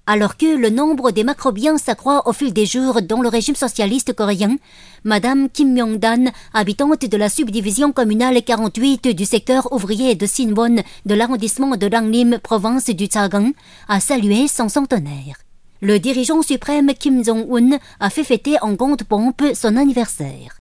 Alors que le nombre des macrobiens s'accroît au fil des jours dans le régime socialiste coréen, Madame Kim Myong-dan, habitante de la subdivision communale 48 du secteur ouvrier de Sinwon de l'arrondissement de Rangnim, province du Chagang, a salué son centenaire. Le dirigeant suprême Kim Jong-un a fait fêter en grande pompe son anniversaire.